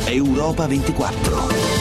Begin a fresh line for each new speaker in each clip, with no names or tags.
Europa 24.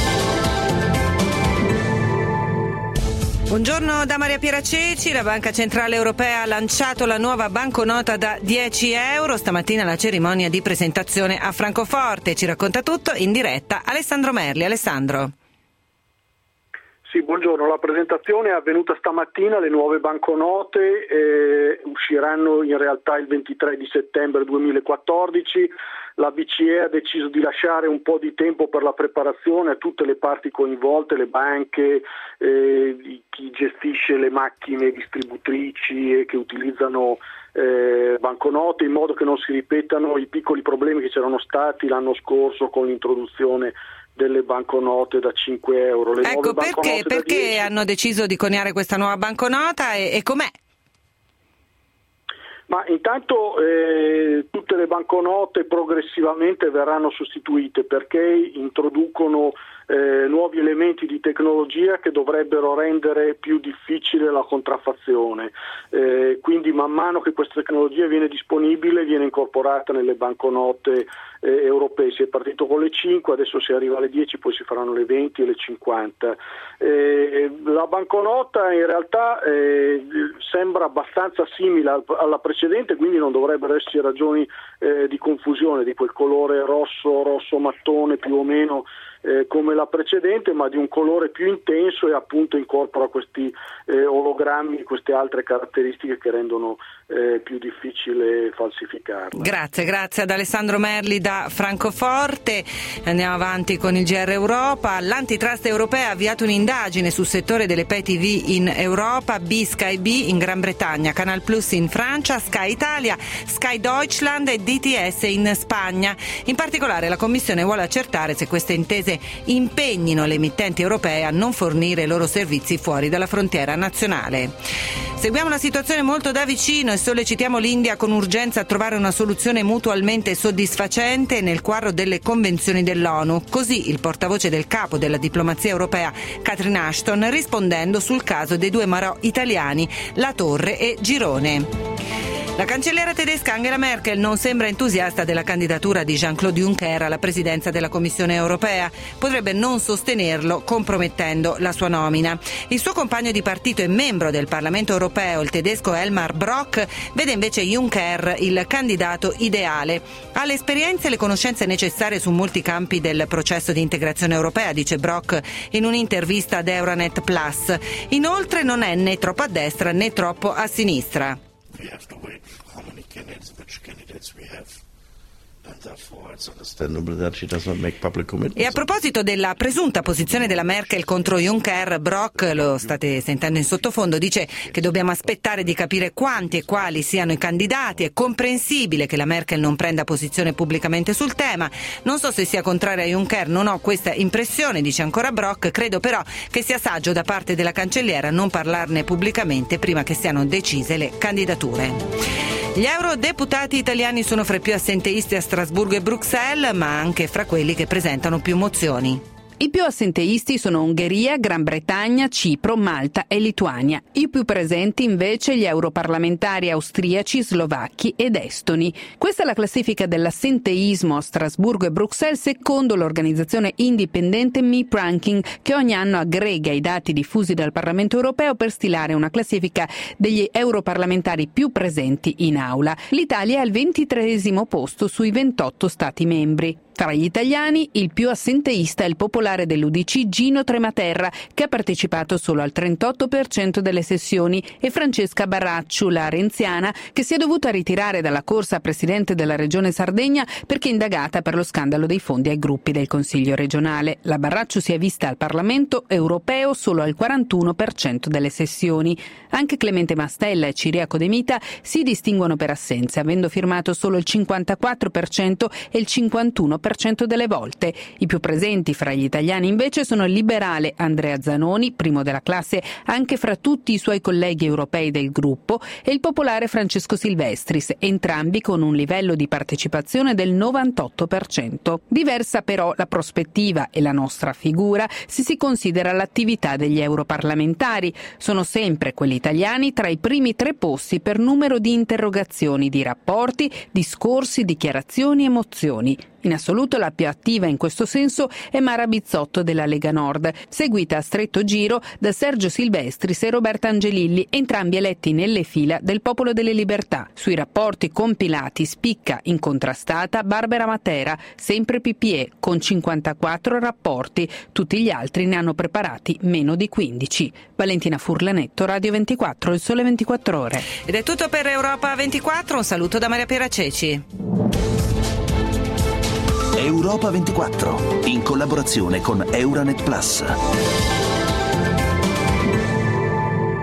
Buongiorno da Maria Piera Ceci. La Banca Centrale Europea ha lanciato la nuova banconota da 10 euro. Stamattina la cerimonia di presentazione a Francoforte. Ci racconta tutto in diretta Alessandro Merli. Alessandro.
Sì, buongiorno. La presentazione è avvenuta stamattina. Le nuove banconote usciranno in realtà il 23 di settembre 2014. La BCE ha deciso di lasciare un po' di tempo per la preparazione a tutte le parti coinvolte, le banche, chi gestisce le macchine distributrici che utilizzano banconote, in modo che non si ripetano i piccoli problemi che c'erano stati l'anno scorso con l'introduzione delle banconote da 5 euro.
Ecco, perché hanno deciso di coniare questa nuova banconota e com'è?
Ma intanto tutte le banconote progressivamente verranno sostituite perché introducono nuovi elementi di tecnologia che dovrebbero rendere più difficile la contraffazione. Quindi man mano che questa tecnologia viene disponibile viene incorporata nelle banconote europee. Si è partito con le 5, adesso si arriva alle 10, poi si faranno le 20 e le 50. La banconota in realtà sembra abbastanza simile alla precedente, quindi non dovrebbero esserci ragioni di confusione, di quel colore rosso mattone più o meno come la precedente, ma di un colore più intenso, e appunto incorpora questi ologrammi, queste altre caratteristiche che rendono più difficile falsificarla.
Grazie ad Alessandro Merli da Francoforte. Andiamo avanti con il GR Europa. L'Antitrust europea ha avviato un'indagine sul settore delle pay TV in Europa, Sky B in Gran Bretagna, Canal Plus in Francia, Sky Italia, Sky Deutschland e DTS in Spagna. In particolare la Commissione vuole accertare se queste intese impegnino le emittenti europee a non fornire i loro servizi fuori dalla frontiera nazionale. Seguiamo la situazione molto da vicino e sollecitiamo l'India con urgenza a trovare una soluzione mutualmente soddisfacente nel quadro delle convenzioni dell'ONU. Così il portavoce del capo della diplomazia europea, Catherine Ashton, rispondendo sul caso dei due marò italiani, La Torre e Girone. La cancelliera tedesca Angela Merkel non sembra entusiasta della candidatura di Jean-Claude Juncker alla presidenza della Commissione europea. Potrebbe non sostenerlo, compromettendo la sua nomina. Il suo compagno di partito e membro del Parlamento europeo, il tedesco Elmar Brok, vede invece Juncker il candidato ideale. Ha le esperienze e le conoscenze necessarie su molti campi del processo di integrazione europea, dice Brok in un'intervista ad Euronet Plus. Inoltre non è né troppo a destra né troppo a sinistra.
We have to wait how many candidates, which candidates we have. And therefore it's understandable that she does not make public commitments.
E a proposito della presunta posizione della Merkel contro Juncker, Brok, lo state sentendo in sottofondo, dice che dobbiamo aspettare di capire quanti e quali siano i candidati. È comprensibile che la Merkel non prenda posizione pubblicamente sul tema. Non so se sia contraria a Juncker, non ho questa impressione, dice ancora Brok. Credo però che sia saggio da parte della cancelliera non parlarne pubblicamente prima che siano decise le candidature. Gli eurodeputati italiani sono fra i più assenteisti a Strasburgo e Bruxelles, ma anche fra quelli che presentano più mozioni.
I più assenteisti sono Ungheria, Gran Bretagna, Cipro, Malta e Lituania. I più presenti invece gli europarlamentari austriaci, slovacchi ed estoni. Questa è la classifica dell'assenteismo a Strasburgo e Bruxelles secondo l'organizzazione indipendente MIP Ranking, che ogni anno aggrega i dati diffusi dal Parlamento europeo per stilare una classifica degli europarlamentari più presenti in aula. L'Italia è al 23° posto sui 28 Stati membri. Tra gli italiani il più assenteista è il popolare dell'UDC Gino Trematerra, che ha partecipato solo al 38% delle sessioni, e Francesca Barracciu, la renziana, che si è dovuta ritirare dalla corsa a presidente della regione Sardegna perché indagata per lo scandalo dei fondi ai gruppi del Consiglio regionale. La Barracciu si è vista al Parlamento europeo solo al 41% delle sessioni. Anche Clemente Mastella e Ciriaco De Mita si distinguono per assenze, avendo firmato solo il 54% e il 51% delle volte. I più presenti fra gli italiani invece sono il liberale Andrea Zanoni, primo della classe anche fra tutti i suoi colleghi europei del gruppo, e il popolare Francesco Silvestris, entrambi con un livello di partecipazione del 98%. Diversa però la prospettiva e la nostra figura se si considera l'attività degli europarlamentari. Sono sempre quelli italiani tra i primi 3 posti per numero di interrogazioni, di rapporti, discorsi, dichiarazioni e mozioni. In assoluto la più attiva in questo senso è Mara Bizzotto della Lega Nord, seguita a stretto giro da Sergio Silvestris e Roberta Angelilli, entrambi eletti nelle fila del Popolo delle Libertà. Sui rapporti compilati spicca incontrastata Barbara Matera, sempre PPE, con 54 rapporti. Tutti gli altri ne hanno preparati meno di 15. Valentina Furlanetto, Radio 24, Il Sole 24 Ore.
Ed è tutto per Europa 24, un saluto da Maria Piera Ceci.
Europa 24, in collaborazione con Euranet Plus.